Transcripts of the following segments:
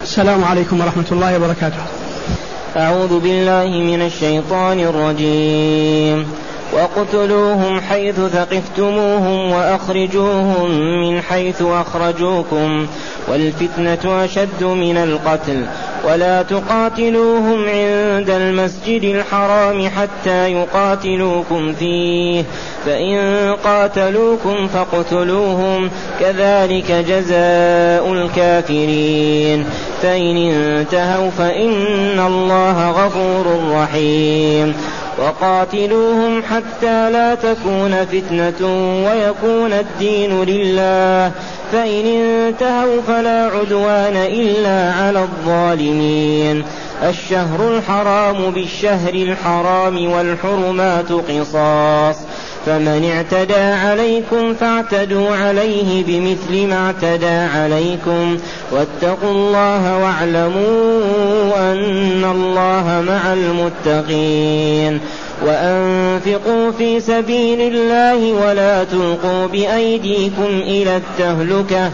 السلام عليكم ورحمة الله وبركاته. أعوذ بالله من الشيطان الرجيم. واقتلوهم حيث ثقفتموهم وأخرجوهم من حيث أخرجوكم والفتنة أشد من القتل ولا تقاتلوهم عند المسجد الحرام حتى يقاتلوكم فيه فإن قاتلوكم فاقتلوهم كذلك جزاء الكافرين فإن انتهوا فإن الله غفور رحيم وقاتلوهم حتى لا تكون فتنة ويكون الدين لله فإن انتهوا فلا عدوان إلا على الظالمين. الشهر الحرام بالشهر الحرام والحرمات قصاص فمن اعتدى عليكم فاعتدوا عليه بمثل ما اعتدى عليكم واتقوا الله واعلموا أن الله مع المتقين. وأنفقوا في سبيل الله ولا تلقوا بأيديكم إلى التهلكة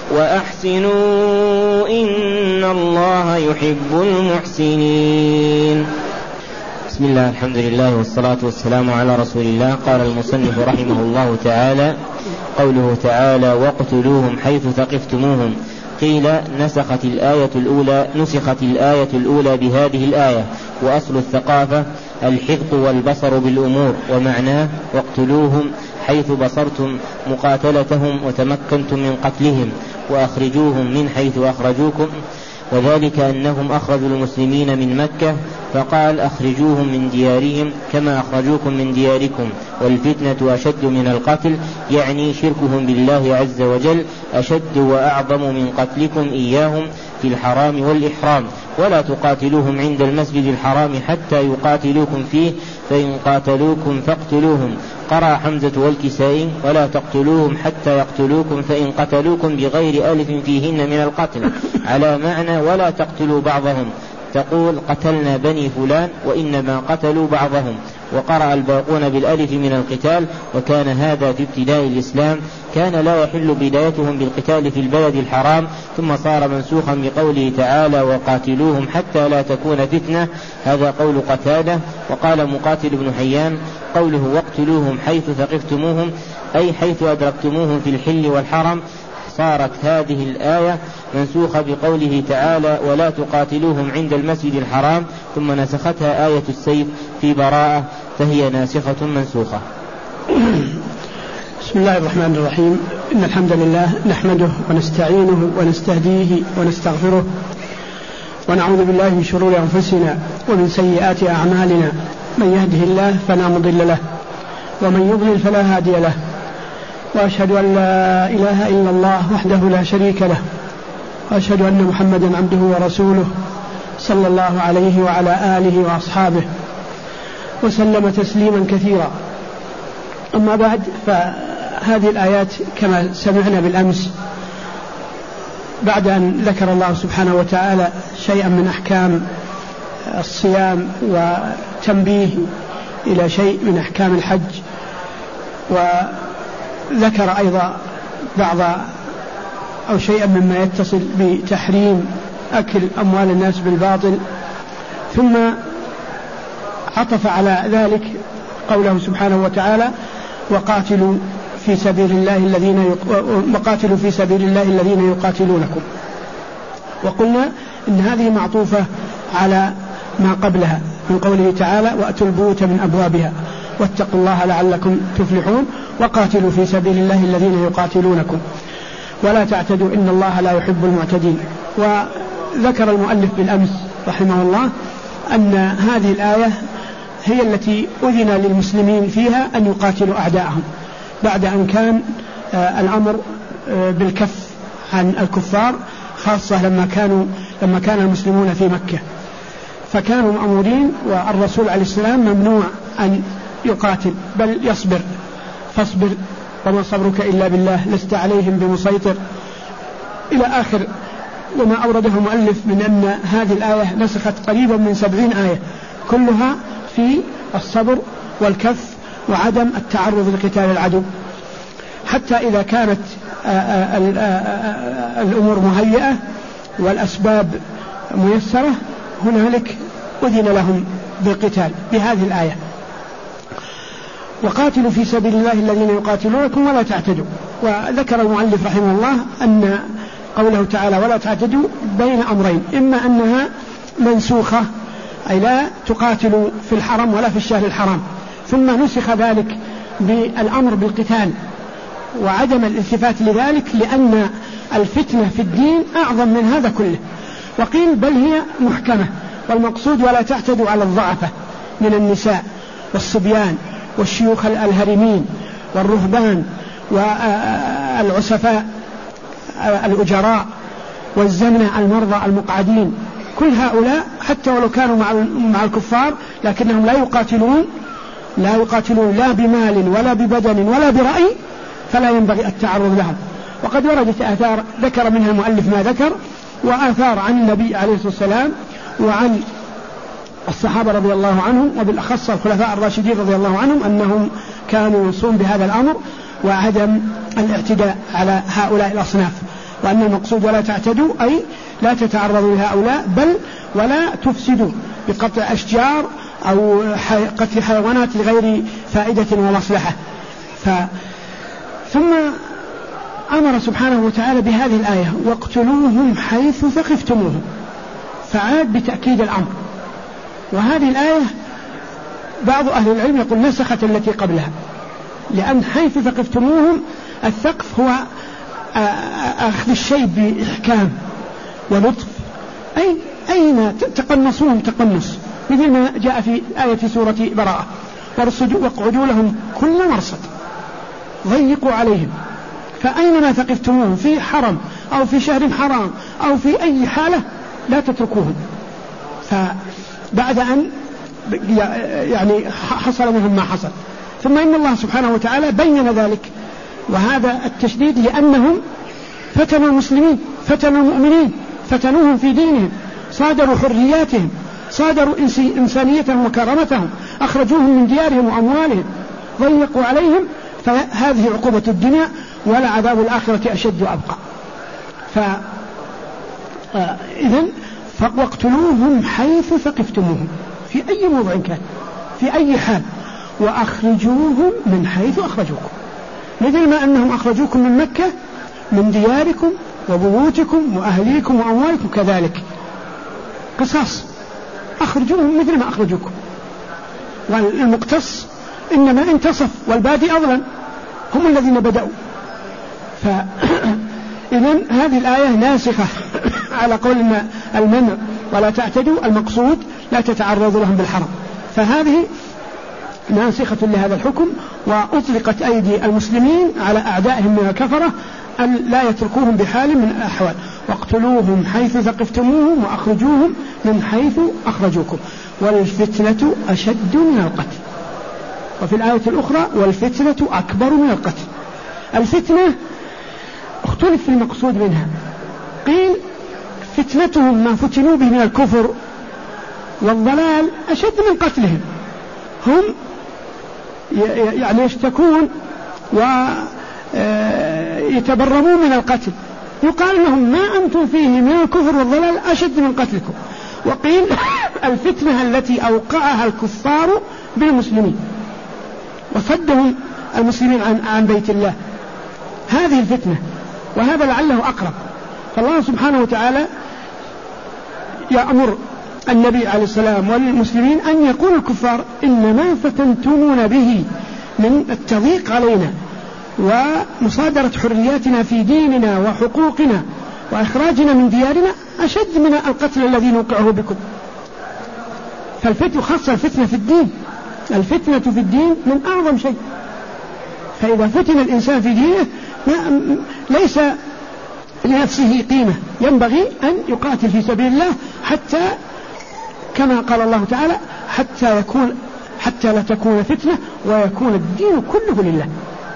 وأحسنوا إن الله يحب المحسنين. بسم الله الحمد لله والصلاة والسلام على رسول الله. قال المصنف رحمه الله تعالى: قوله تعالى: واقتلوهم حيث ثقفتموهم. قيل نسخت الآية الأولى بهذه الآية، وأصل الثقافة الحفظ والبصر بالأمور، ومعناه واقتلوهم حيث بصرتم مقاتلتهم وتمكنتم من قتلهم، وأخرجوهم من حيث أخرجوكم، وذلك أنهم أخرجوا المسلمين من مكة فقال أخرجوهم من ديارهم كما أخرجوكم من دياركم، والفتنة أشد من القتل، يعني شركهم بالله عز وجل أشد وأعظم من قتلكم إياهم في الحرام والإحرام. ولا تقاتلوهم عند المسجد الحرام حتى يقاتلوكم فيه فإن قاتلوكم فاقتلوهم. قرأ حمزة والكسائي: ولا تقتلوهم حتى يقتلوكم فإن قتلوكم بغير ألف فيهن من القتل، على معنى ولا تقتلوا بعضهم، تقول قتلنا بني فلان وإنما قتلوا بعضهم. وقرأ الباقون بالألف من القتال، وكان هذا في ابتداء الإسلام، كان لا يحل بدايتهم بالقتال في البلد الحرام، ثم صار منسوخا بقوله تعالى: وقاتلوهم حتى لا تكون فتنة. هذا قول قتادة. وقال مقاتل بن حيان: قوله واقتلوهم حيث ثقفتموهم أي حيث أدركتموهم في الحل والحرم. صارت هذه الآية منسوخة بقوله تعالى: ولا تقاتلوهم عند المسجد الحرام، ثم نسختها آية السيف في براءة، فهي ناسخة منسوخة. بسم الله الرحمن الرحيم. إن الحمد لله نحمده ونستعينه ونستهديه ونستغفره، ونعوذ بالله من شرور أنفسنا ومن سيئات أعمالنا. من يهده الله فلا مضل له، ومن يضلل فلا هادي له، وأشهد أن لا إله إلا الله وحده لا شريك له، وأشهد أن محمدا عبده ورسوله صلى الله عليه وعلى آله وأصحابه وسلم تسليما كثيرا. أما بعد، فهذه الآيات كما سمعنا بالأمس بعد أن ذكر الله سبحانه وتعالى شيئا من أحكام الصيام وتنبيه إلى شيء من أحكام الحج، وذكر أيضا بعض أو شيئا مما يتصل بتحريم أكل أموال الناس بالباطل، ثم عطف على ذلك قوله سبحانه وتعالى: وقاتلوا في سبيل الله الذين يقاتلونكم. وقلنا إن هذه معطوفة على ما قبلها من قوله تعالى: وأتوا البيوت من أبوابها واتقوا الله لعلكم تفلحون، وقاتلوا في سبيل الله الذين يقاتلونكم ولا تعتدوا إن الله لا يحب المعتدين. وذكر المؤلف بالأمس رحمه الله أن هذه الآية هي التي أذن للمسلمين فيها أن يقاتلوا أعداءهم، بعد أن كان الأمر بالكف عن الكفار، خاصة لما كان المسلمون في مكة، فكانوا مأمورين، والرسول عليه السلام ممنوع أن يقاتل بل يصبر، فاصبر وما صبرك إلا بالله لست عليهم بمسيطر إلى آخر. وما أورده المؤلف من أن هذه الآية نسخت قريبا من 70 آية كلها في الصبر والكف وعدم التعرض لقتال العدو، حتى إذا كانت الأمور مهيئة والأسباب ميسرة هنالك أذن لهم بالقتال بهذه الآية. وقاتلوا في سبيل الله الذين يقاتلونكم ولا تعتدوا. وذكر المؤلف رحمه الله أن قوله تعالى ولا تعتدوا بين أمرين، إما أنها منسوخة أي لا تقاتلوا في الحرم ولا في الشهر الحرام، ثم نسخ ذلك بالأمر بالقتال وعدم الالتفات لذلك لأن الفتنة في الدين أعظم من هذا كله. وقيل بل هي محكمة، والمقصود ولا تعتدوا على الضعفة من النساء والصبيان والشيوخ الهرمين والرهبان والعسفاء الأجراء والزمنة المرضى المقعدين، كل هؤلاء حتى ولو كانوا مع الكفار لكنهم لا يقاتلون لا بمال ولا ببدن ولا برأي، فلا ينبغي التعرض لهم. وقد وردت آثار ذكر منها المؤلف ما ذكر، وآثار عن النبي عليه الصلاة والسلام وعن الصحابة رضي الله عنهم، وبالأخص الخلفاء الراشدين رضي الله عنهم، أنهم كانوا يوصون بهذا الأمر وعدم الاعتداء على هؤلاء الأصناف، وأن المقصود ولا تعتدوا أي لا تتعرضوا لهؤلاء، بل ولا تفسدوا بقطع أشجار أو قتل حيوانات لغير فائدة ومصلحة. ثم أمر سبحانه وتعالى بهذه الآية واقتلوهم حيث ثقفتموهم، فعاد بتأكيد الأمر. وهذه الآية بعض أهل العلم يقول نسخت التي قبلها، لأن حيث ثقفتموهم الثقف هو أخذ الشيء بإحكام ولطف، أي أين تقنصوهم تقنص، مثل ما جاء في آية سورة براءة واقعدوا لهم كل مرصد ضيقوا عليهم. فأينما ثقفتموهم في حرم أو في شهر حرام أو في أي حالة لا تتركوهم. فبعد أن يعني حصل منهم ما حصل، ثم إن الله سبحانه وتعالى بين ذلك، وهذا التشديد لأنهم فتنوا المسلمين، فتنوا المؤمنين، فتنوهم في دينهم، صادروا حرياتهم، صادروا إنسانيتهم وكرامتهم، أخرجوهم من ديارهم وأموالهم، ضيقوا عليهم، فهذه عقوبة الدنيا، ولا عذاب الآخرة أشد وأبقى. إذن واقتلوهم حيث ثقفتموهم في أي موضع كان في أي حال، وأخرجوهم من حيث أخرجوكم، مثل ما أنهم أخرجوكم من مكة من دياركم وبيوتكم وأهليكم وأموالكم، كذلك قصاص أخرجوهم مثل ما أخرجوكم. والمقتص إنما انتصف والبادي أظلم، هم الذين بدأوا. فإذن هذه الآية ناسخة على قول المنع ولا تعتدوا، المقصود لا تتعرضوا لهم بالحرم، فهذه ناسخة لهذا الحكم، وأطلقت أيدي المسلمين على أعدائهم من الكفرة أن لا يتركوهم بحال من الأحوال. واقتلوهم حيث ثقفتموهم وأخرجوهم من حيث أخرجوكم، والفتنة أشد من القتل. وفي الآية الأخرى والفتنة أكبر من القتل. الفتنة اختلف في المقصود منها، قيل فتنتهم ما فتنوا به من الكفر والضلال أشد من قتلهم، هم يعني يشتكون ويتبرمون من القتل، يقال لهم ما أنتم فيه من الكفر والضلال أشد من قتلكم. وقيل الفتنة التي أوقعها الكفار بالمسلمين وصدهم المسلمين عن بيت الله، هذه الفتنة، وهذا لعله أقرب. فالله سبحانه وتعالى يأمر النبي عليه السلام والمسلمين أن يقول الكفار إنما فتنتمون به من التضييق علينا ومصادرة حرياتنا في ديننا وحقوقنا وإخراجنا من ديارنا أشد من القتل الذي نوقعه بكم. فالفتنة خاصة الفتنة في الدين، الفتنة في الدين من أعظم شيء. فإذا فتن الإنسان في دينه ليس لنفسه قيمة، ينبغي أن يقاتل في سبيل الله حتى كما قال الله تعالى حتى لا تكون فتنة ويكون الدين كله لله.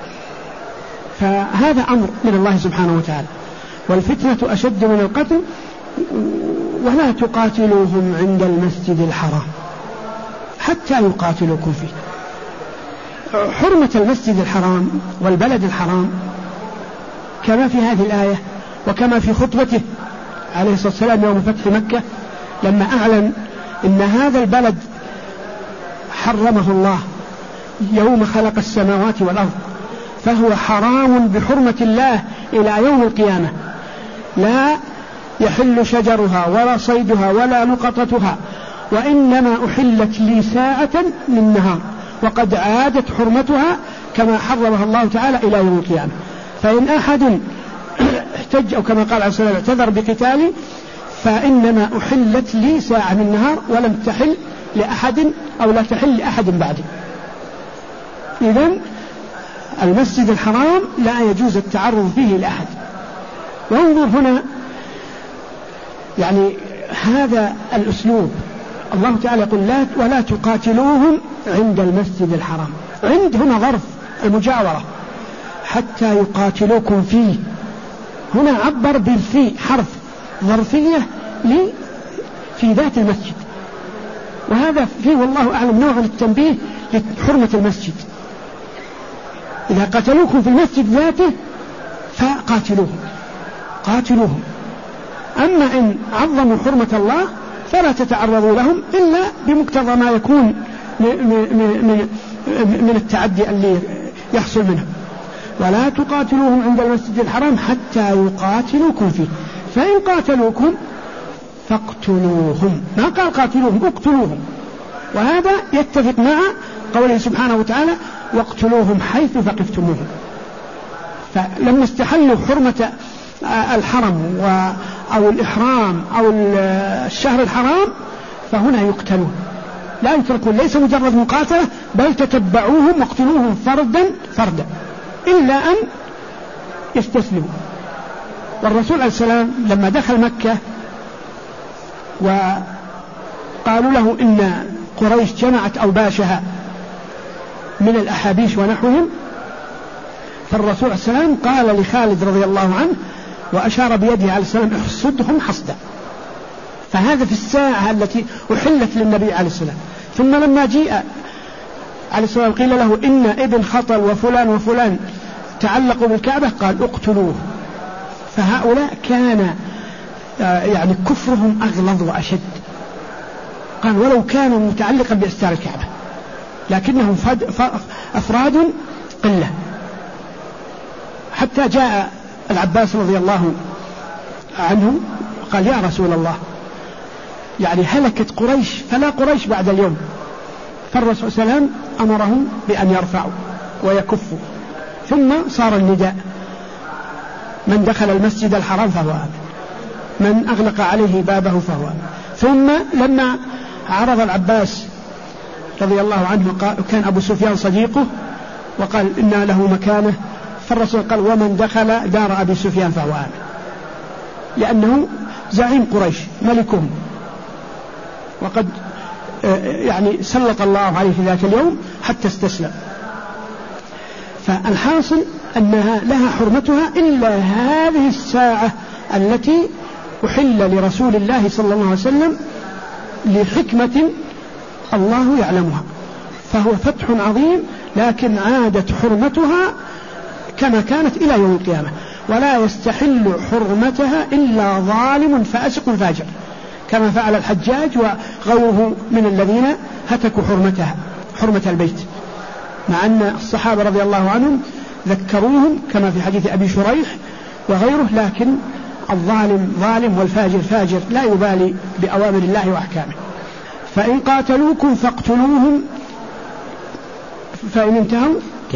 فهذا أمر من الله سبحانه وتعالى. والفتنة أشد من القتل ولا تقاتلوهم عند المسجد الحرام حتى يقاتلوكم فيه. حرمة المسجد الحرام والبلد الحرام كما في هذه الآية وكما في خطبته عليه الصلاة والسلام يوم فتح مكة لما أعلن إن هذا البلد حرمه الله يوم خلق السماوات والأرض، فهو حرام بحرمة الله إلى يوم القيامة، لا يحل شجرها ولا صيدها ولا لقطتها، وإنما أحلت لي ساعة من نهار، وقد عادت حرمتها كما حرمها الله تعالى إلى يوم القيامة. فإن أحد احتج أو كما قال عليه الصلاة والسلام اعتذر بقتالي فإنما أحلت لي ساعة من النهار ولم تحل لأحد أو لا تحل لأحد بعدي. إذن المسجد الحرام لا يجوز التعرض فيه لأحد. وانظر هنا يعني هذا الأسلوب، الله تعالى يقول لا ولا تقاتلوهم عند المسجد الحرام، عند هنا ظرف المجاورة، حتى يقاتلوكم فيه. هنا عبر بالفي حرف ظرفية في ذات المسجد، وهذا فيه والله أعلم نوع من التنبيه لحرمة المسجد. إذا قتلوكم في المسجد ذاته قاتلوهم. أما إن عظموا حرمة الله فلا تتعرضوا لهم إلا بمقتضى ما يكون من التعدي اللي يحصل منه. ولا تقاتلوهم عند المسجد الحرام حتى يقاتلوكم فيه، فإن قاتلوكم فاقتلوهم، ما قال قاتلوهم اقتلوهم. وهذا يتفق مع قوله سبحانه وتعالى واقتلوهم حيث ثقفتموهم. فلما استحلوا حرمة الحرم أو الإحرام أو الشهر الحرام فهنا يقتلون، لا يتركون، ليس مجرد مقاتلة بل تتبعوهم واقتلوهم فردا إلا أن يستسلموا. والرسول عليه السلام لما دخل مكة وقالوا له إن قريش جمعت أوباشها من الأحابيش ونحوهم، فالرسول عليه السلام قال لخالد رضي الله عنه وأشار بيده عليه السلام احصدهم حصدا. فهذا في الساعة التي أحلت للنبي عليه السلام. ثم لما جاء عليه السلام قيل له إن ابن خطل وفلان وفلان تعلقوا بالكعبة قال اقتلوه. فهؤلاء كان يعني كفرهم أغلظ وأشد، قال ولو كانوا متعلقا بأستار الكعبة لكنهم أفراد قلة. حتى جاء العباس رضي الله عنه قال يا رسول الله يعني هلكت قريش فلا قريش بعد اليوم. فالرسول صلى الله عليه وسلم أمرهم بأن يرفعوا ويكفوا. ثم صار النداء من دخل المسجد الحرام فهو آمن، من أغلق عليه بابه فهو آمن. ثم لما عرض العباس رضي الله عنه كان أبو سفيان صديقه وقال إن له مكانه، فالرسول قال ومن دخل دار أبي سفيان فهو آمن، لأنه زعيم قريش ملكهم، وقد يعني سلط الله عليه في ذاك اليوم حتى استسلم. فالحاصل أنها لها حرمتها إلا هذه الساعة التي أحل لرسول الله صلى الله عليه وسلم لحكمة الله يعلمها، فهو فتح عظيم، لكن عادت حرمتها كما كانت إلى يوم القيامة، ولا يستحل حرمتها إلا ظالم فاسق فاجر، كما فعل الحجاج وغيره من الذين هتكوا حرمة البيت، مع أن الصحابة رضي الله عنهم ذكروهم كما في حديث أبي شريح وغيره، لكن الظالم ظالم والفاجر فاجر لا يبالي بأوامر الله وأحكامه. فإن قاتلوكم فاقتلوهم فإن انتهوا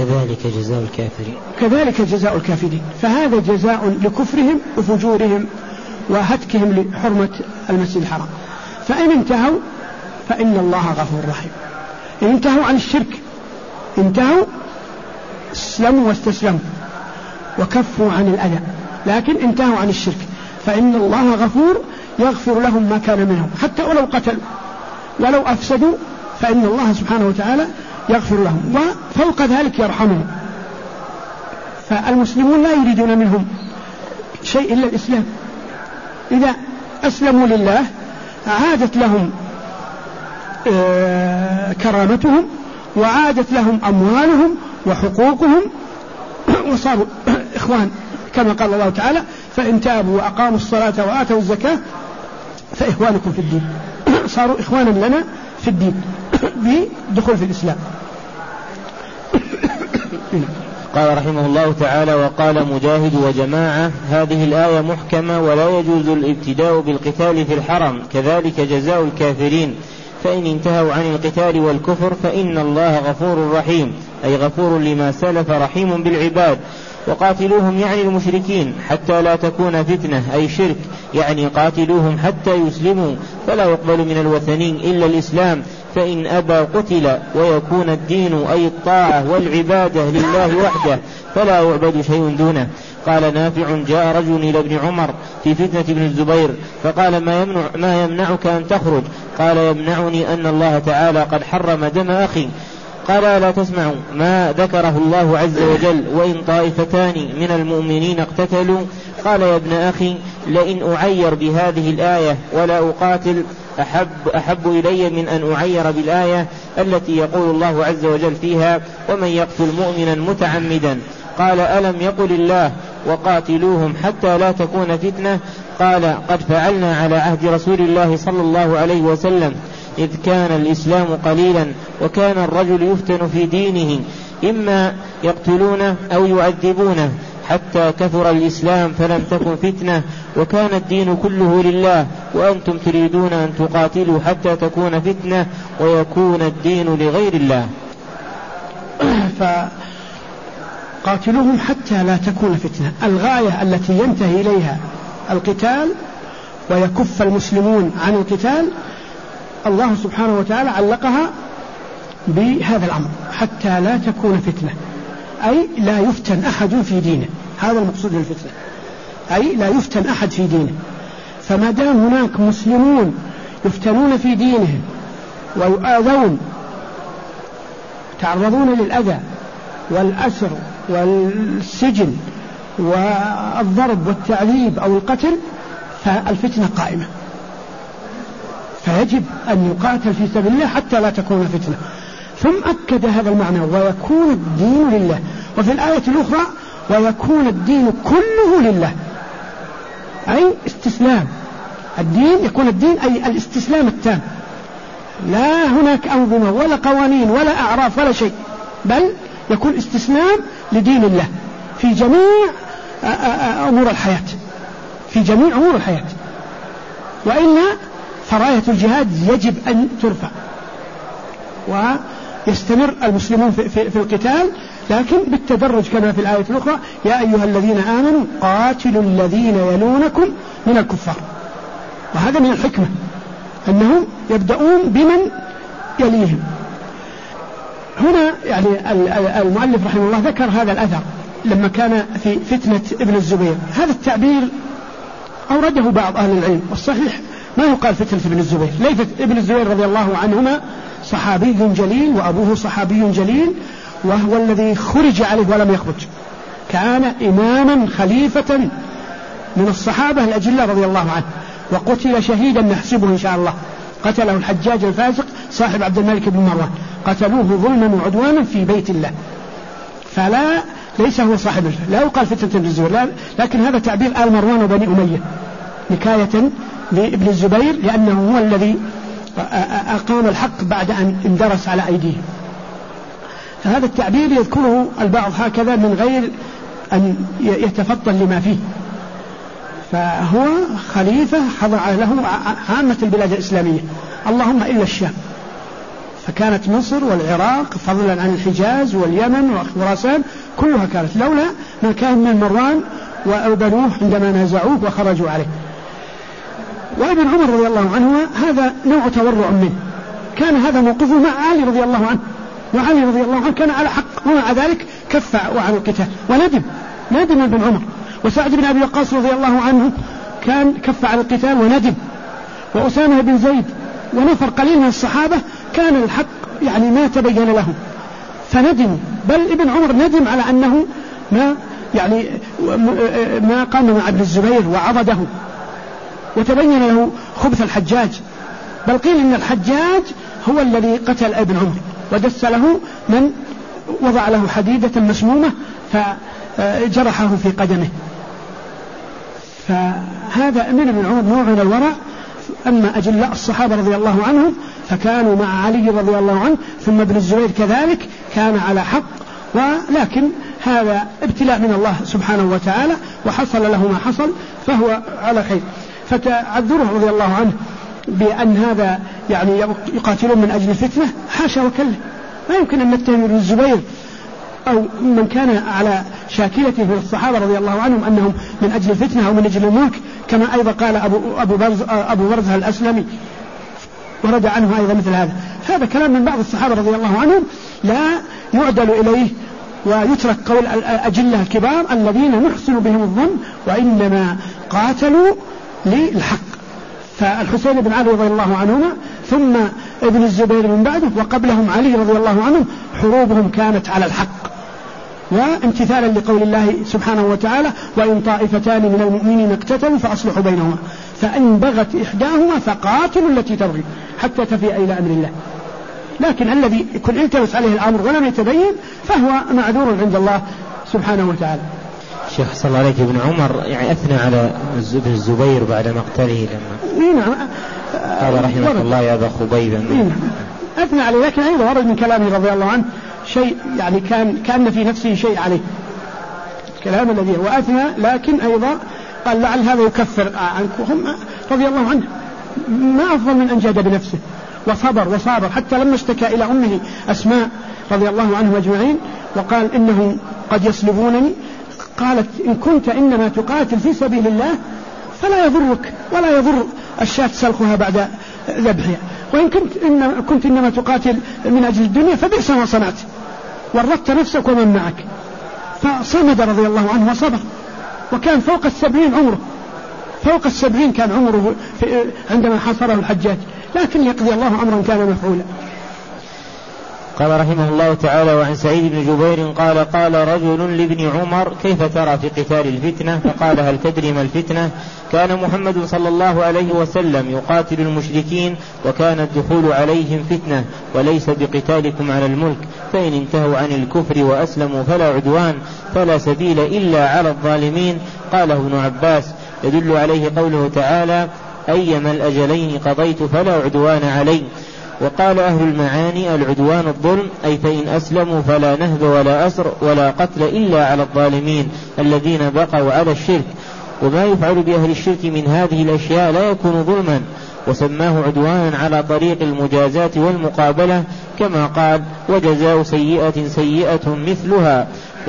كذلك جزاء الكافرين. فهذا جزاء لكفرهم وفجورهم وهتكهم لحرمة المسجد الحرام. فإن انتهوا فإن الله غفور رحيم. إن انتهوا عن الشرك، انتهوا اسلموا واستسلموا وكفوا عن الأذى، لكن انتهوا عن الشرك فإن الله غفور يغفر لهم ما كان منهم، حتى ولو قتلوا ولو أفسدوا فإن الله سبحانه وتعالى يغفر لهم، وفوق ذلك يرحمهم. فالمسلمون لا يريدون منهم شيء إلا الإسلام. إذا أسلموا لله عادت لهم كرامتهم وعادت لهم أموالهم وحقوقهم وصاروا إخوان، كما قال الله تعالى فإن تابوا وأقاموا الصلاة وآتوا الزكاة فإخوانكم في الدين. صاروا إخوانا لنا في الدين بدخول في الإسلام. قال رحمه الله تعالى: وقال مجاهد وجماعة: هذه الآية محكمة ولا يجوز الابتداء بالقتال في الحرم، كذلك جزاء الكافرين، فإن انتهوا عن القتال والكفر فإن الله غفور رحيم، أي غفور لما سلف رحيم بالعباد. وقاتلوهم يعني المشركين حتى لا تكون فتنة، أي شرك، يعني قاتلوهم حتى يسلموا، فلا يقبل من الوثنين إلا الإسلام، فإن أبى قتل، ويكون الدين أي الطاعة والعبادة لله وحده، فلا يعبد شيء دونه. قال نافع: جاء رجل إلى ابن عمر في فتنة ابن الزبير فقال: ما يمنعك أن تخرج؟ قال: يمنعني أن الله تعالى قد حرم دم أخي. قال: لا تسمعوا ما ذكره الله عز وجل: وإن طائفتان من المؤمنين اقتتلوا. قال: يا ابن أخي، لئن أعير بهذه الآية ولا أقاتل أحب إلي من أن أعير بالآية التي يقول الله عز وجل فيها: ومن يقتل مؤمنا متعمدا. قال: ألم يقل الله: وقاتلوهم حتى لا تكون فتنة؟ قال: قد فعلنا على عهد رسول الله صلى الله عليه وسلم، إذ كان الإسلام قليلا وكان الرجل يفتن في دينه، إما يقتلونه أو يعذبونه، حتى كثر الإسلام فلم تكن فتنة، وكان الدين كله لله، وأنتم تريدون أن تقاتلوا حتى تكون فتنة ويكون الدين لغير الله. فقاتلوهم حتى لا تكون فتنة، الغاية التي ينتهي إليها القتال ويكف المسلمون عن القتال، الله سبحانه وتعالى علقها بهذا الأمر: حتى لا تكون فتنة، أي لا يفتن أحد في دينه. هذا المقصود بالفتنة، أي لا يفتن أحد في دينه. فما دام هناك مسلمون يفتنون في دينهم ويؤاذون، تعرضون للأذى والأسر والسجن والضرب والتعذيب أو القتل، فالفتنة قائمة، فيجب أن يقاتل في سبيل الله حتى لا تكون فتنة. ثم أكد هذا المعنى: ويكون الدين لله. وفي الآية الأخرى: ويكون الدين كله لله، أي استسلام الدين، يكون الدين أي الاستسلام التام، لا هناك أنظمة ولا قوانين ولا أعراف ولا شيء، بل يكون استسلام لدين الله في جميع أمور الحياة، في جميع أمور الحياة. وإلا فراية الجهاد يجب أن ترفع ويستمر المسلمون في القتال، لكن بالتدرج كما في الآية الأخرى: يا أيها الذين آمنوا قاتلوا الذين يلونكم من الكفار. وهذا من الحكمة أنهم يبدأون بمن يليهم. هنا يعني المؤلف رحمه الله ذكر هذا الأثر لما كان في فتنة ابن الزبير. هذا التعبير أورده بعض أهل العلم، والصحيح ما يقال فتنة ابن الزبير. ليس ابن الزبير رضي الله عنهما صحابي جليل وأبوه صحابي جليل، وهو الذي خرج عليه ولم يخرج، كان إماما خليفة من الصحابة الأجلة رضي الله عنه، وقتل شهيدا نحسبه إن شاء الله. قتله الحجاج الفاسق صاحب عبد الملك بن مروان، قتلوه ظلما وعدوانا في بيت الله، فلا ليس هو صاحب، لا يقال فتنة ابن الزبير، لكن هذا تعبير آل مروان وبني أمية نكاية لابن الزبير، لأنه هو الذي أقام الحق بعد أن اندرس على أيديهم. فهذا التعبير يذكره البعض هكذا من غير أن يتفضل لما فيه، فهو خليفة خضع له عامة البلاد الإسلامية، اللهم إلا الشام، فكانت مصر والعراق فضلا عن الحجاز واليمن وخراسان كلها كانت، لولا ما كان من مروان وأوبنوه عندما نازعوه وخرجوا عليه. وابن عمر رضي الله عنه هذا نوع تورع منه، كان هذا موقفه مع علي رضي الله عنه، وعلي رضي الله عنه كان على حق، ومع ذلك كف عن القتال وندم ابن عمر. وسعد بن أبي وقاص رضي الله عنه كان كف عن القتال وندم، وأسامة بن زيد ونفر قليل من الصحابة كان الحق يعني ما تبين لهم فندموا، بل ابن عمر ندم على أنه ما قام مع ابن الزبير وعضده وتبين له خبث الحجاج، بل قيل إن الحجاج هو الذي قتل ابن عمر ودس له من وضع له حديدة مسمومة فجرحه في قدمه. فهذا أمير بن عمر نوع من الورع. أما أجلاء الصحابة رضي الله عنهم فكانوا مع علي رضي الله عنه، ثم ابن الزبير كذلك كان على حق، ولكن هذا ابتلاء من الله سبحانه وتعالى، وحصل له ما حصل فهو على خير. فتعذره رضي الله عنه بأن هذا يعني يقاتلون من أجل الفتنة، حاشا وكلا، ما يمكن أن نتهم ابن الزبير أو من كان على شاكلته من الصحابة رضي الله عنهم أنهم من أجل الفتنة أو من أجل الملك، كما أيضا قال أبو برزة الأسلمي ورد عنه أيضا مثل هذا كلام من بعض الصحابة رضي الله عنهم لا يعدل إليه، ويترك قول الأجلة الكبار الذين نحسن بهم الظن وإنما قاتلوا للحق. فالحسين بن علي رضي الله عنهما ثم ابن الزبير من بعده وقبلهم علي رضي الله عنهم حروبهم كانت على الحق، وامتثالا لقول الله سبحانه وتعالى: وإن طائفتان من المؤمنين اقتتلوا فأصلحوا بينهما فإن بغت إحداهما فقاتلوا التي تبغي حتى تفيء إلى أمر الله. لكن الذي يكون التبس عليه الأمر ولم يتبين فهو معذور عند الله سبحانه وتعالى. شيخ صلى الله عليه ابن عمر يعني أثنى على ابن الزبير بعد مقتله لما قال رحمه الله يا أبا خبيب، أثنى عليه، لكن أيضا ورد من كلامه رضي الله عنه شيء يعني كان في نفسه شيء عليه كلام الذي هو أثنى، لكن أيضا قال لعل هذا يكفر عنكم رضي الله عنه، ما أفضل من أن جاد بنفسه وصابر حتى لما اشتكى إلى أمه أسماء رضي الله عنه أجمعين وقال إنه قد يصلبونني، قالت: إن كنت إنما تقاتل في سبيل الله فلا يضرك ولا يضر الشاة سلخها بعد ذبحها، وإن كنت إنما تقاتل من أجل الدنيا فبئس ما صنعت، ورطت نفسك ومن معك. فصمد رضي الله عنه وصبر، وكان فوق 70 عمره، فوق 70 كان عمره عندما حاصره الحجاج، لكن يقضي الله أمرا كان مفعولا. قال رحمه الله تعالى: وعن سعيد بن جبير قال: قال رجل لابن عمر: كيف ترى في قتال الفتنة؟ فقال: هل تدري ما الفتنة؟ كان محمد صلى الله عليه وسلم يقاتل المشركين، وكان الدخول عليهم فتنة، وليس بقتالكم على الملك، فإن انتهوا عن الكفر وأسلموا فلا عدوان، فلا سبيل إلا على الظالمين. قاله ابن عباس، يدل عليه قوله تعالى: أيما الأجلين قضيت فلا عدوان علي. وقال أهل المعاني: العدوان الظلم، أي فإن أسلموا فلا نهب ولا أسر ولا قتل إلا على الظالمين الذين بقوا على الشرك، وما يفعل بأهل الشرك من هذه الأشياء لا يكون ظلما، وسماه عدوانا على طريق المجازاة والمقابلة، كما قال: وجزاء سيئة سيئة مثلها.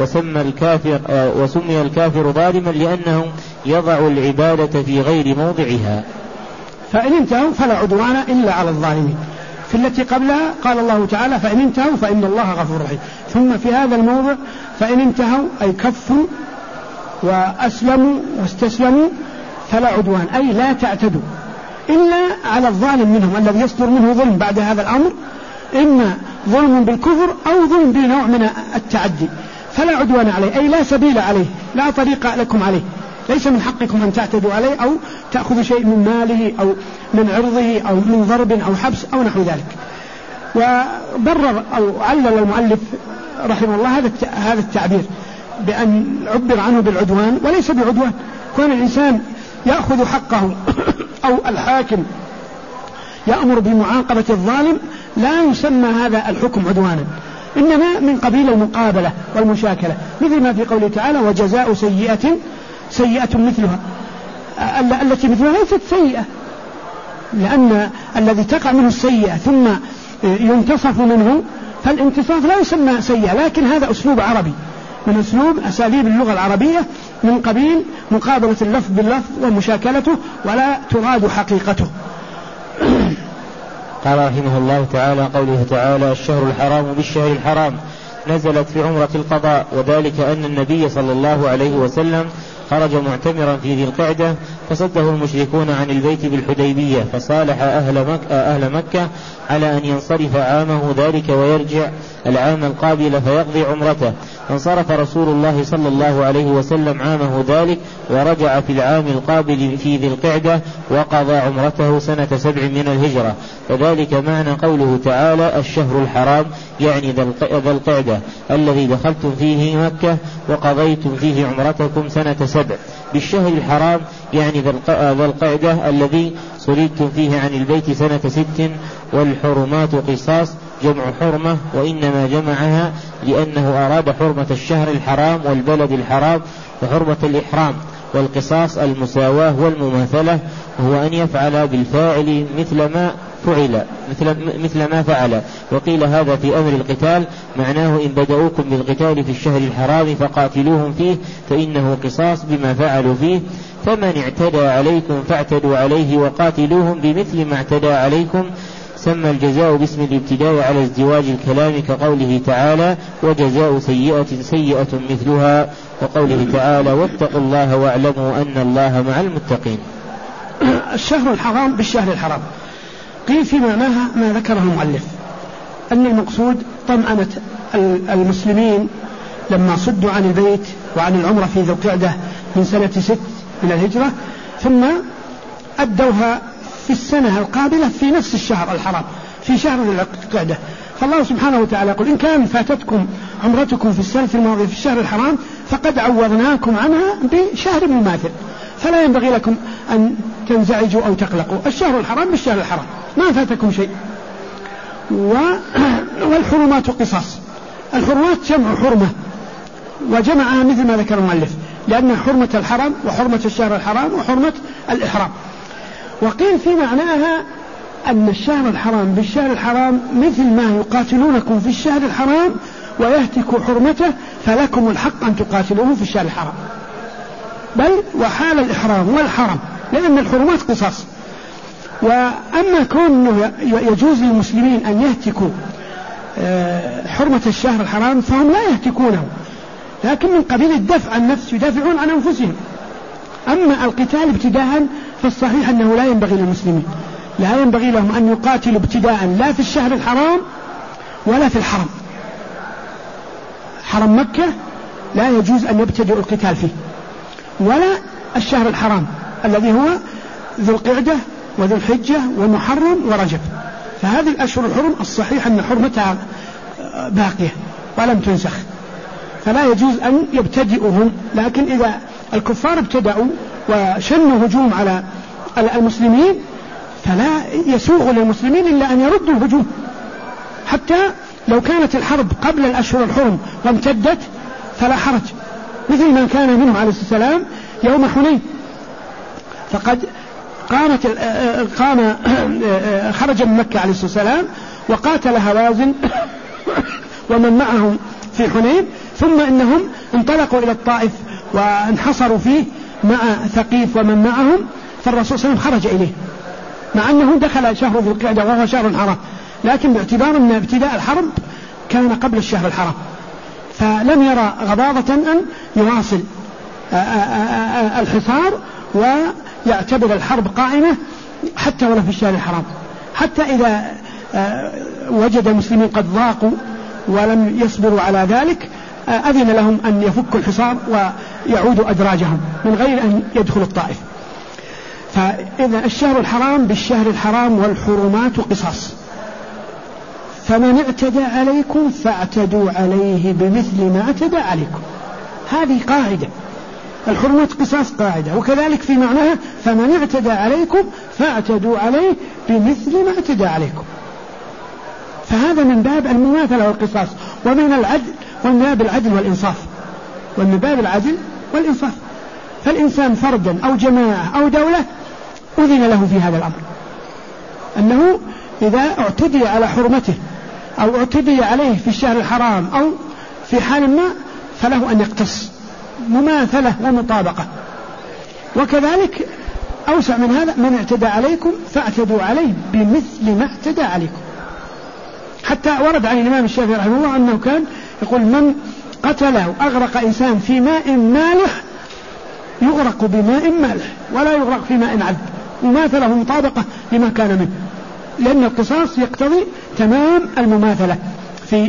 وسمي الكافر ظالما لأنه يضع العبادة في غير موضعها. فإن انتهوا فلا عدوان إلا على الظالمين. في التي قبلها قال الله تعالى: فإن انتهوا فإن الله غفور رحيم. ثم في هذا الموضع فإن انتهوا أي كفوا وأسلموا واستسلموا فلا عدوان، أي لا تعتدوا إلا على الظالم منهم الذي يصدر منه ظلم بعد هذا الأمر، إما ظلم بالكفر أو ظلم بنوع من التعدي، فلا عدوان عليه، أي لا سبيل عليه، لا طريق لكم عليه، ليس من حقكم أن تعتدوا عليه أو تأخذوا شيء من ماله أو من عرضه أو من ضرب أو حبس أو نحو ذلك. وبرر أو علل المؤلف رحمه الله هذا التعبير بأن عبر عنه بالعدوان وليس بعدوان. كون الإنسان يأخذ حقه أو الحاكم يأمر بمعاقبة الظالم لا يسمى هذا الحكم عدوانا، إنما من قبيل المقابلة والمشاكلة، مثل ما في قوله تعالى: وجزاء سيئة مثلها. التي مثلها ليست سيئة، لأن الذي تقع منه السيئة ثم ينتصف منه فالانتصاف لا يسمى سيئة، لكن هذا أسلوب عربي من أسلوب أساليب اللغة العربية من قبيل مقابلة اللفظ باللفظ ومشاكلته، ولا تراد حقيقته. قال رحمه الله تعالى: قوله تعالى: الشهر الحرام بالشهر الحرام، نزلت في عمرة القضاء، وذلك أن النبي صلى الله عليه وسلم خرج معتمرا في ذي القعدة، فصده المشركون عن البيت بالحديبية، فصالح أهل مكة على أن ينصرف عامه ذلك ويرجع العام القابل فيقضي عمرته. فانصرف رسول الله صلى الله عليه وسلم عامه ذلك ورجع في العام القابل في ذي القعدة وقضى عمرته سنة 7 من الهجرة. فذلك معنى قوله تعالى الشهر الحرام يعني ذا القعدة الذي دخلتم فيه مكة وقضيتم فيه عمرتكم سنة 7. بالشهر الحرام يعني ذا القعدة الذي صليتم فيه عن البيت سنة 6. والحرمات قصاص جمع حرمة وإنما جمعها لأنه أراد حرمة الشهر الحرام والبلد الحرام وحرمة الإحرام. والقصاص المساواة والمماثلة وهو أن يفعل بالفاعل مثل ما فعل. وقيل هذا في أمر القتال معناه إن بدأوكم بالقتال في الشهر الحرام فقاتلوهم فيه فإنه قصاص بما فعلوا فيه. فمن اعتدى عليكم فاعتدوا عليه وقاتلوهم بمثل ما اعتدى عليكم. سمى الجزاء باسم الابتداء على ازدواج الكلام كقوله تعالى وجزاء سيئة مثلها وقوله تعالى واتقوا الله واعلموا أن الله مع المتقين. الشهر الحرام بالشهر الحرام قيل في معناها ما ذكره المؤلف أن المقصود طمأنة المسلمين لما صدوا عن البيت وعن العمرة في ذي القعدة من سنة 6 من الهجرة ثم أدوها في السنة القابلة في نفس الشهر الحرام في شهر ذي القعدة. فالله سبحانه وتعالى يقول إن كان فاتتكم عمرتكم في السنة الماضية في الشهر الحرام فقد عوضناكم عنها بشهر مماثل فلا ينبغي لكم أن تنزعجوا أو تقلقوا. الشهر الحرام بالشهر الحرام ما فاتكم شيء. والحرمات قصاص. الحرمات جمع حرمة وجمعها مثل ما ذكر المؤلف لأن حرمة الحرم وحرمة الشهر الحرام وحرمة الإحرام. وقيل في معناها أن الشهر الحرام بالشهر الحرام مثل ما يقاتلونكم في الشهر الحرام ويهتكوا حرمته فلكم الحق أن تقاتلوه في الشهر الحرام بل وحال الإحرام والحرم لأن الحرمات قصاص. وأما كونه يجوز للمسلمين أن يهتكوا حرمة الشهر الحرام فهم لا يهتكونه لكن من قبيل الدفع عن النفس يدافعون عن أنفسهم. أما القتال ابتداء فالصحيح أنه لا ينبغي للمسلمين لا ينبغي لهم أن يقاتلوا ابتداء لا في الشهر الحرام ولا في الحرم. حرم مكة لا يجوز أن يبتدئوا القتال فيه ولا الشهر الحرام الذي هو ذو القعدة وذو الحجة ومحرم ورجب. فهذه الأشهر الحرم الصحيح أن حرمتها باقية ولم تنسخ فلا يجوز أن يبتدئوهم. لكن إذا الكفار ابتدأوا وشنوا هجوم على المسلمين فلا يسوغ للمسلمين إلا أن يردوا الهجوم حتى لو كانت الحرب قبل الأشهر الحرم وامتدت فلا حرج مثل ما كان منهم عليه السلام يوم حنين. فقد خرج من مكة عليه السلام وقاتل هوازن ومن معهم في حنين ثم إنهم انطلقوا إلى الطائف وانحصروا فيه مع ثقيف ومن معهم. فالرسول صلى الله عليه وسلم خرج إليه مع أنه دخل شهر ذي القعدة وهو شهر حرام لكن باعتبار أن ابتداء الحرب كان قبل الشهر الحرام فلم يرى غضاضة أن يواصل الحصار ويعتبر الحرب قائمة حتى ولو في الشهر الحرام. حتى إذا وجد المسلمين قد ضاقوا ولم يصبروا على ذلك أذن لهم أن يفكوا الحصار ويعودوا أدراجهم من غير أن يدخلوا الطائف. فإذا الشهر الحرام بالشهر الحرام والحرمات قصاص فمن اعتدى عليكم فاعتدوا عليه بمثل ما اعتدى عليكم. هذه قاعدة الحرمات قصاص قاعدة وكذلك في معناها فمن اعتدى عليكم فاعتدوا عليه بمثل ما اعتدى عليكم. فهذا من باب المماثلة والقصاص ومن العدل ومن باب العدل والإنصاف ومن باب العدل والإنصاف. فالإنسان فردا أو جماعة أو دولة أذن له في هذا الأمر أنه إذا اعتدي على حرمته أو اعتدي عليه في الشهر الحرام أو في حال ما فله أن يقتص مماثلة ومطابقة. وكذلك أوسع من هذا من اعتدى عليكم فاعتدوا عليه بمثل ما اعتدى عليكم. حتى ورد عن الإمام الشافعي رحمه الله أنه كان يقول من قتله أغرق إنسان في ماء مالح يغرق بماء مالح ولا يغرق في ماء عذب مماثلة ومطابقة لما كان منه لأن القصاص يقتضي تمام المماثلة في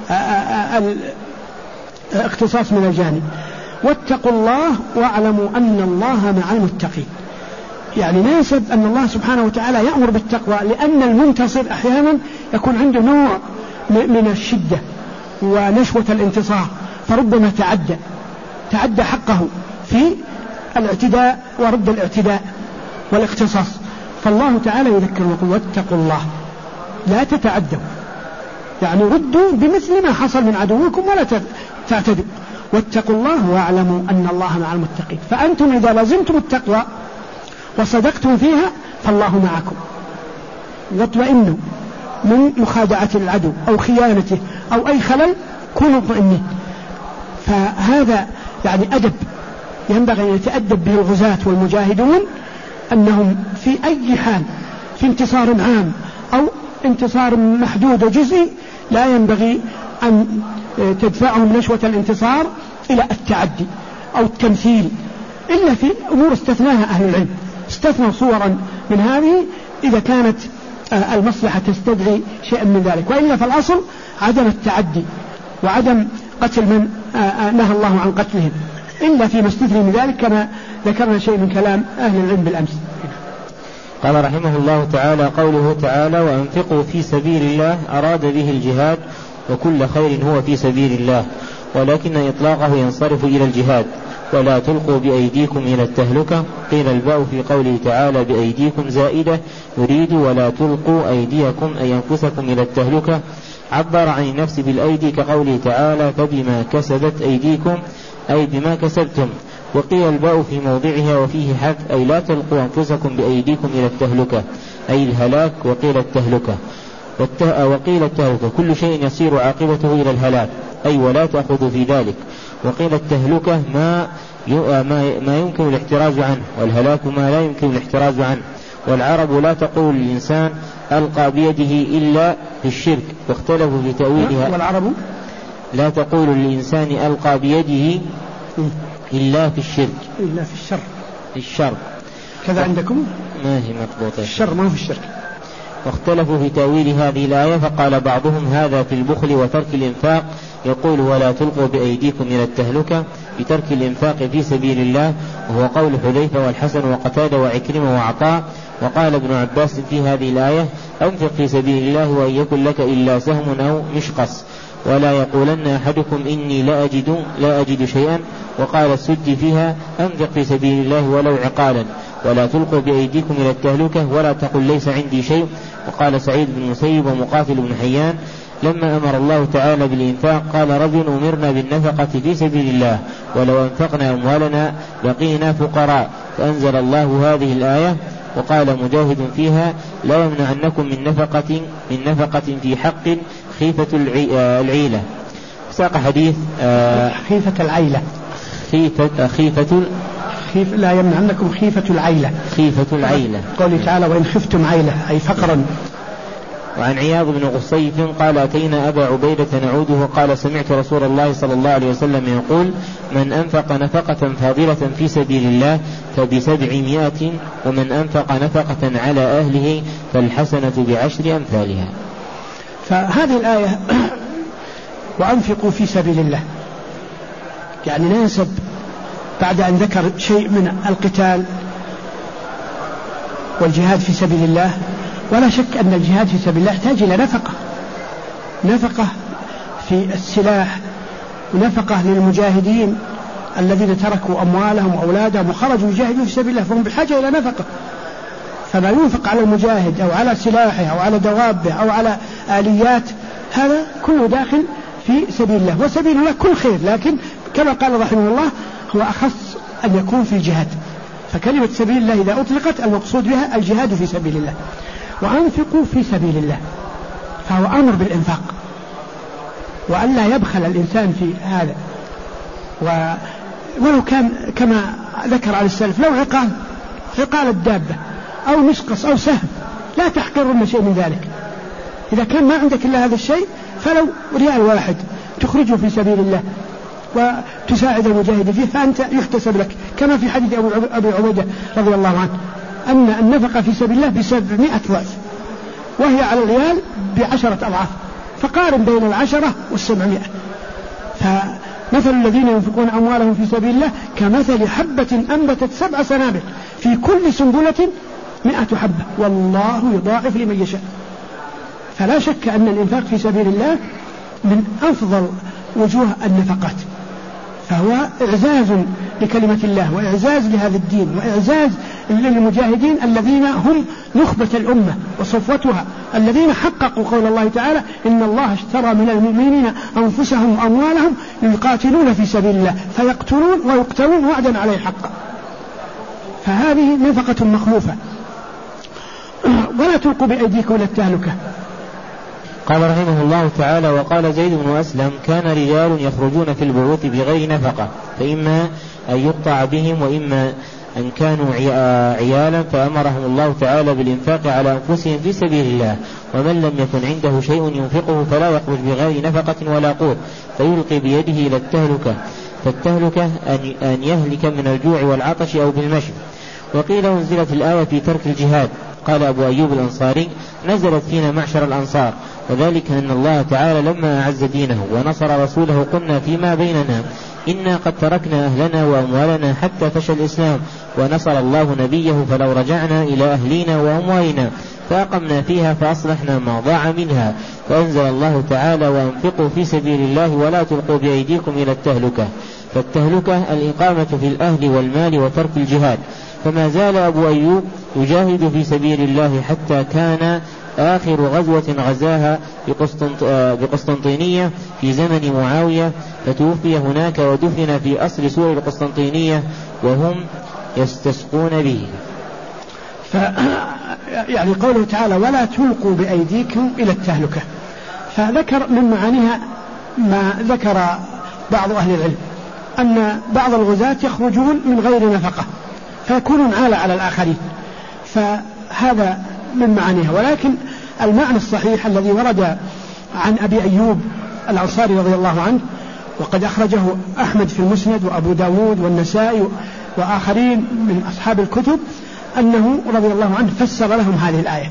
الاقتصاص من الجانب. واتقوا الله واعلموا أن الله مع المتقين. يعني ناسب أن الله سبحانه وتعالى يأمر بالتقوى، لأن المنتصر أحيانا يكون عنده نوع من الشدة ونشوة الانتصار، فربما تعدى حقه في الاعتداء ورد الاعتداء والاقتصاص. فالله تعالى يذكر ويقول واتقوا الله لا تتعدوا، يعني ردوا بمثل ما حصل من عدوكم ولا تعتدوا. واتقوا الله واعلموا أن الله مع المتقين. فأنتم إذا لزمتم التقوى وصدقتم فيها فالله معكم، واطمئنوا من مخادعة العدو أو خيانته أو أي خلل، كونوا مطمئنين. فهذا يعني أدب ينبغي أن يتأدب به الغزاة والمجاهدون، أنهم في أي حال، في انتصار عام أو انتصار محدود وجزئي، لا ينبغي أن تدفعهم نشوة الانتصار إلى التعدي أو التمثيل، إلا في أمور استثناها أهل العلم، استثنوا صورا من هذه إذا كانت المصلحة تستدعي شيئا من ذلك، وإلا فالأصل عدم التعدي وعدم قتل من نهى الله عن قتلهم، إلا فيما استثني من ذلك كما ذكرنا شيء من كلام أهل العلم بالأمس. قال رحمه الله تعالى: قوله تعالى: وأنفقوا في سبيل الله، أراد به الجهاد وكل خير هو في سبيل الله، ولكن إطلاقه ينصرف إلى الجهاد. ولا تلقوا بأيديكم إلى التهلكة. قيل الباء في قوله تعالى بأيديكم زائدة، يريد ولا تلقوا أيديكم أي أنفسكم إلى التهلكة. عبر عن النفس بالأيدي كقوله تعالى فبما كسبت أيديكم أي بما كسبتم. وقيل الباء في موضعها وفيه حذف أي لا تلقوا أنفسكم بأيديكم إلى التهلكة أي الهلاك. وقيل التهلكة كل شيء يصير عاقبته إلى الهلاك أي ولا تأخذوا في ذلك. وقيل التهلكة ما يمكن الاحتراز عنه، والهلاك ما لا يمكن الاحتراز عنه. والعرب لا تقول للإنسان ألقى بيده إلا في الشرك، واختلفوا في تأويلها. والعرب لا تقول للإنسان ألقى بيده إلا في الشرك، إلا في الشر كذا عندكم ما هي مضبوطة، الشر ما في الشرك. واختلفوا في تأويل هذه الآية، فقال بعضهم هذا في البخل وترك الإنفاق، يقول ولا تلقوا بأيديكم إلى التهلكة بترك الإنفاق في سبيل الله، وهو قول حذيفة والحسن وقتادة وعكرمة وعطاء. وقال ابن عباس في هذه الآية أنفق في سبيل الله وإن يكن لك إلا سهم أو مشقص، ولا يقولن أحدكم إني لا أجد شيئا. وقال السدي فيها أنفق في سبيل الله ولو عقالا، ولا تلقوا بأيديكم إلى التهلكة، ولا تقل ليس عندي شيء. وقال سعيد بن المسيب ومقاتل بن حيان لما أمر الله تعالى بالإنفاق قال رجل أمرنا بالنفقة في سبيل الله ولو أنفقنا أموالنا بقينا فقراء، فأنزل الله هذه الآية. وقال مجاهد فيها لا يمنعنكم من نفقة في حق خيفة العيلة. ساق حديث خيفة العيلة، لا يمنعنكم خيفة العيلة. قوله تعالى وإن خفتم عيلة أي فقرا. وعن عياض بن غصيف قال أتينا أبا عبيدة نعوده قال سمعت رسول الله صلى الله عليه وسلم يقول من أنفق نفقة فاضلة في سبيل الله ف700، ومن أنفق نفقة على أهله فالحسنة ب10 أمثالها. فهذه الآية وأنفقوا في سبيل الله يعني ناسب بعد أن ذكر شيء من القتال والجهاد في سبيل الله، ولا شك أن الجهاد في سبيل الله يحتاج إلى نفقة في السلاح، ونفقة للمجاهدين الذين تركوا أموالهم وأولادهم وخرجوا يجاهدوا في سبيل الله، فهم بحاجة إلى نفقة. فما ينفق على المجاهد أو على سلاحه أو على دوابه أو على آليات هذا كله داخل في سبيل الله. وسبيل الله كل خير، لكن كما قال رحمه الله هو أخص أن يكون في الجهاد. فكلمة سبيل الله إذا أطلقت المقصود بها الجهاد في سبيل الله. وأنفقوا في سبيل الله فهو أمر بالإنفاق، وأن لا يبخل الإنسان في هذا. ولو كان كما ذكر على السلف لو عقال الدابة أو مسقص أو سهم لا تحقرن شيء من ذلك. إذا كان ما عندك إلا هذا الشيء فلو ريال واحد تخرجه في سبيل الله وتساعد المجاهد فيه فأنت يحتسب لك، كما في حديث أبي عبيدة رضي الله عنه أن النفقة في سبيل الله ب700 ضعف، وهي على الريال ب10 أضعاف. فقارن بين 10 و700. فمثل الذين ينفقون أموالهم في سبيل الله كمثل حبة أنبتت 7 سنابل في كل سنبلة 100 حبة والله يضاعف لمن يشاء. فلا شك أن الإنفاق في سبيل الله من أفضل وجوه النفقات، فهو إعزاز لكلمة الله وإعزاز لهذا الدين وإعزاز للمجاهدين الذين هم نخبة الأمة وصفوتها، الذين حققوا قول الله تعالى إن الله اشترى من المؤمنين أنفسهم وأموالهم يقاتلون في سبيل الله فيقتلون ويقتلون وعدا عليه حقا. فهذه نفقة مخلوفة. ولا تلقوا بأيديكم إلى التهلكة. قال رحمه الله تعالى: وقال زيد بن أسلم: كان رجال يخرجون في البعوث بغير نفقة، فإما أن يقطع بهم وإما أن كانوا عيالا، فأمرهم الله تعالى بالإنفاق على أنفسهم في سبيل الله، ومن لم يكن عنده شيء ينفقه فلا يخرج بغير نفقة ولا قوت فيلقي بيده إلى التهلكة، فالتهلكة أن يهلك من الجوع والعطش أو بالمشي. وقيل انزلت الآية في ترك الجهاد. قال أبو أيوب الأنصاري: نزلت فينا معشر الأنصار، وذلك أن الله تعالى لما أعز دينه ونصر رسوله قلنا فيما بيننا إنا قد تركنا أهلنا وأموالنا حتى فشى الإسلام ونصر الله نبيه، فلو رجعنا إلى أهلنا وأموالنا فأقمنا فيها فأصلحنا ما ضاع منها، فأنزل الله تعالى: وأنفقوا في سبيل الله ولا تلقوا بأيديكم إلى التهلكة. فالتهلكة الإقامة في الأهل والمال وترك الجهاد. فما زال أبو أيوب يجاهد في سبيل الله حتى كان آخر غزوة غزاها بقسطنطينية في زمن معاوية، فتوفي هناك ودفن في أصل سور القسطنطينية وهم يستسقون به. يعني قوله تعالى: ولا تلقوا بأيديكم إلى التهلكة، فذكر من معانيها ما ذكر بعض أهل العلم أن بعض الغزاة يخرجون من غير نفقة فيكونون عالة على الآخرين، فهذا من معانيها. ولكن المعنى الصحيح الذي ورد عن أبي أيوب الأنصاري رضي الله عنه، وقد أخرجه أحمد في المسند وأبو داود والنسائي وآخرين من أصحاب الكتب، أنه رضي الله عنه فسر لهم هذه الآية،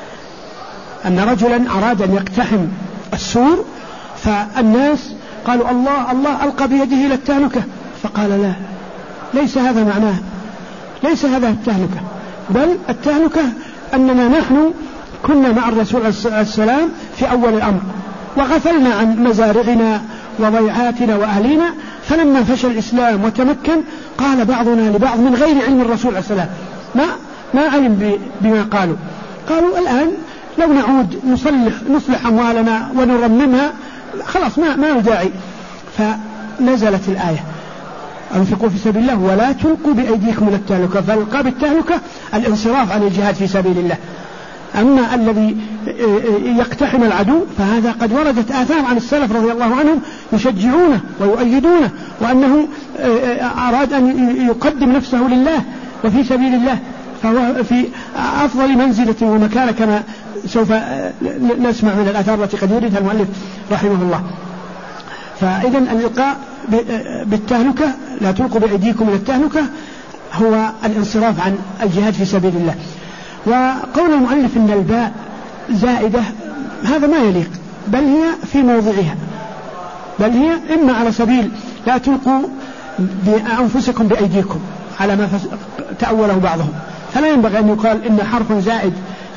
أن رجلا أراد أن يقتحم السور، فالناس قالوا: الله الله، ألقى بيده إلى التهلكة. فقال: لا، ليس هذا معناه، ليس هذا التهلكة، بل التهلكة أننا نحن كنا مع الرسول عليه السلام في أول الأمر وغفلنا عن مزارعنا وضيعاتنا وأهلنا، فلما فشل الإسلام وتمكن قال بعضنا لبعض من غير علم الرسول عليه السلام، ما علم بما قالوا الآن لو نعود نصلح أموالنا ونرممها خلاص ما داعي. فنزلت الآية: أنفقوا في سبيل الله ولا تلقوا بأيديكم إلى التهلكة. فالقى بالتهلكة الانصراف عن الجهاد في سبيل الله. أما الذي يقتحم العدو فهذا قد وردت آثار عن السلف رضي الله عنهم يشجعونه ويؤيدونه، وأنه أراد أن يقدم نفسه لله وفي سبيل الله، فهو في أفضل منزلة ومكانة كما سوف نسمع من الآثار التي قد يردها المؤلف رحمه الله. فإذا الإلقاء بالتهلكة، لا تلقوا بأيديكم إلى التهلكة، هو الانصراف عن الجهاد في سبيل الله. وقول المؤلف إن الباء زائدة هذا ما يليق، بل هي في موضعها، بل هي إما على سبيل لا تلقوا بأنفسكم بأيديكم على ما تأوله بعضهم، فلا ينبغي أن يقال إن حرف زائد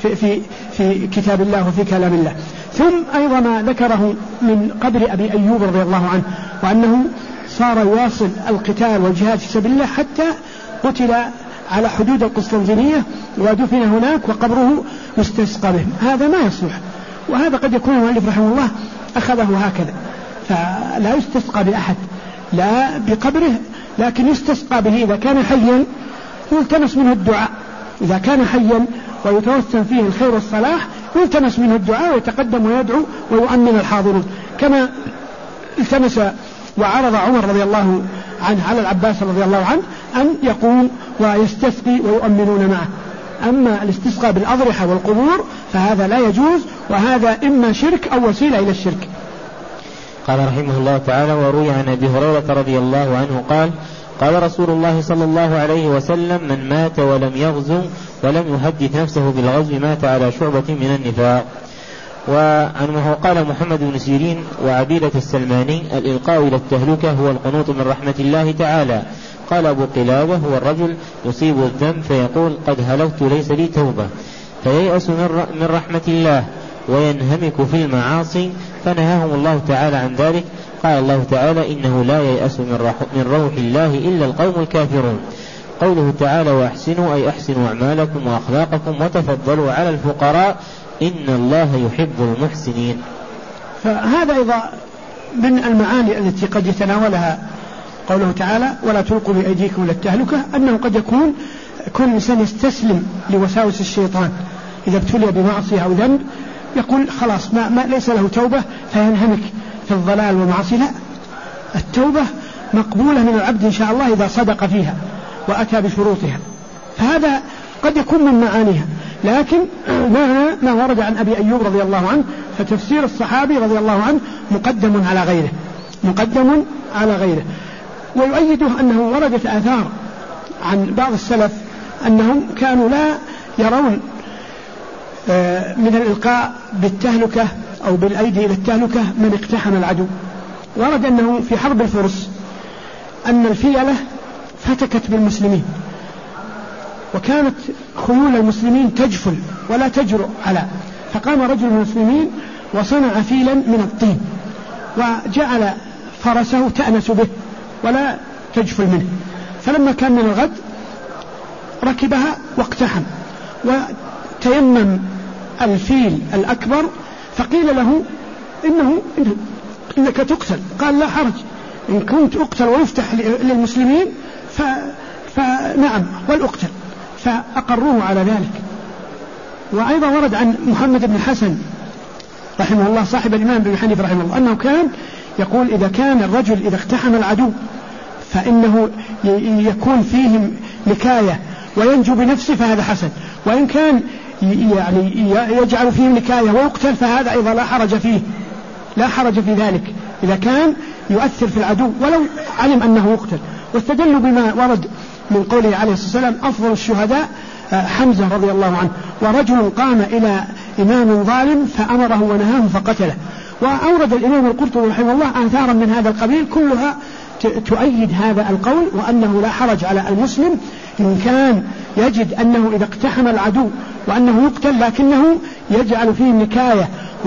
في كتاب الله وفي كلام الله. ثم أيضا ما ذكره من قبر أبي أيوب رضي الله عنه، وأنه صار يواصل القتال والجهاد في سبيل الله حتى قتل على حدود القسطنطينية ودفن هناك وقبره يستسقى به. هذا ما يصلح، وهذا قد يكون المؤلف رحمه الله أخذه هكذا، فلا يستسقى بأحد لا بقبره، لكن يستسقى به إذا كان حيا يلتمس منه الدعاء، إذا كان حيا ويتوسم فيه الخير والصلاح يلتمس منه الدعاء ويتقدم ويدعو ويؤمن الحاضرون، كما التمس وعرض عمر رضي الله عنه على العباس رضي الله عنه أن يقوم ويستسقي ويؤمنون معه. أما الاستسقاء بالأضرحة والقبور فهذا لا يجوز، وهذا إما شرك أو وسيلة إلى الشرك. قال رحمه الله تعالى: وروي عن أبي هريرة رضي الله عنه قال: قال رسول الله صلى الله عليه وسلم: من مات ولم يغزو ولم يحدث نفسه بالغزو مات على شعبة من النفاق. وعنه قال محمد بن سيرين وعبيدة السلماني: الإلقاء إلى التهلكة هو القنوط من رحمة الله تعالى. قال أبو قلابة: هو الرجل يصيب الذنب فيقول قد هلكت ليس لي توبة، فييأس من رحمة الله وينهمك في المعاصي، فنهاهم الله تعالى عن ذلك. قال الله تعالى: إنه لا ييأس من روح الله إلا القوم الكافرون. قوله تعالى: وأحسنوا أي أحسنوا أعمالكم وأخلاقكم وتفضلوا على الفقراء إن الله يحب المحسنين. فهذا أيضا من المعاني التي قد يتناولها قوله تعالى: ولا تلقوا بأيديكم إلى التهلكة، أنه قد يكون كل إنسان يستسلم لوساوس الشيطان إذا ابتلي بمعصية أو ذنب، يقول خلاص ما ليس له توبة فينهمك في الضلال والمعاصي. لا، التوبة مقبولة من العبد إن شاء الله إذا صدق فيها وأتى بشروطها، فهذا قد يكون من معانيها. لكن ما ورد عن أبي أيوب رضي الله عنه، فتفسير الصحابي رضي الله عنه مقدم على غيره. ويؤيده أنه وردت آثار عن بعض السلف أنهم كانوا لا يرون من الإلقاء بالتهلكة أو بالأيدي إلى التهلكة من اقتحم العدو. ورد أنه في حرب الفرس أن الفيلة فتكت بالمسلمين، وكانت خيول المسلمين تجفل ولا تجرؤ فقام رجل من المسلمين وصنع فيلا من الطين وجعل فرسه تأنس به ولا تجفل منه، فلما كان من الغد ركبها واقتحم وتيمم الفيل الأكبر، فقيل له إنك تقتل. قال: لا حرج، إن كنت أقتل ويفتح للمسلمين فنعم والأقتل، فأقروه على ذلك. وأيضا ورد عن محمد بن حسن رحمه الله صاحب الإمام بن حنيفة رحمه الله أنه كان يقول: إذا كان الرجل إذا اقتحم العدو فإنه يكون فيهم نكاية وينجو بنفسه فهذا حسن، وإن كان يجعل فيه نكاية ويقتل فهذا أيضا لا حرج في ذلك إذا كان يؤثر في العدو ولو علم أنه يقتل. واستدلوا بما ورد من قوله عليه الصلاة والسلام: أفضل الشهداء حمزة رضي الله عنه، ورجل قام إلى إمام ظالم فأمره ونهاه فقتله. وأورد الإمام القرطبي رحمه الله آثارا من هذا القبيل كلها تؤيد هذا القول، وأنه لا حرج على المسلم إن كان يجد أنه إذا اقتحم العدو وأنه يقتل لكنه يجعل فيه النكاية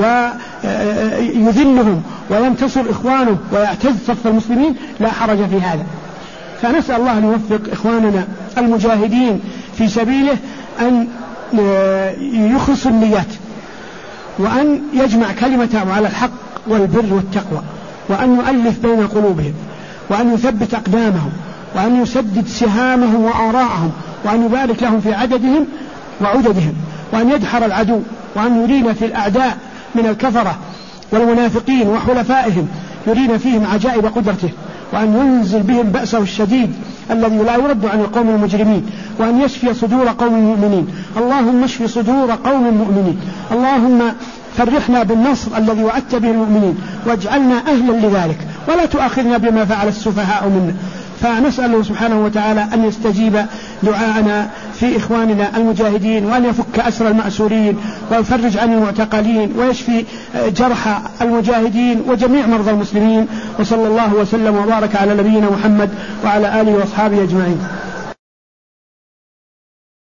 ويذلهم وينتصر إخوانه ويعتز صف المسلمين، لا حرج في هذا. فنسأل الله أن يوفق إخواننا المجاهدين في سبيله أن يخلصوا النيات، وأن يجمع كلمتهم على الحق والبر والتقوى، وأن يؤلف بين قلوبهم، وأن يثبت أقدامهم، وأن يسدد سهامهم وآراءهم، وأن يبارك لهم في عددهم وعددهم، وأن يدحر العدو، وأن يرينا في الأعداء من الكفرة والمنافقين وحلفائهم يرينا فيهم عجائب قدرته، وأن ينزل بهم بأسه الشديد الذي لا يرد عن القوم المجرمين، وأن يشفي صدور قوم المؤمنين. اللهم اشف صدور قوم المؤمنين، اللهم فرحنا بالنصر الذي وعدت به المؤمنين واجعلنا أهلا لذلك، ولا تؤاخذنا بما فعل السفهاء منا. فنسأل الله سبحانه وتعالى أن يستجيب دعاءنا في إخواننا المجاهدين، وأن يفك أسر المأسورين ويفرج عن المعتقلين ويشفي جرح المجاهدين وجميع مرضى المسلمين. وصلى الله وسلم وبارك على نبينا محمد وعلى آله وأصحابه أجمعين.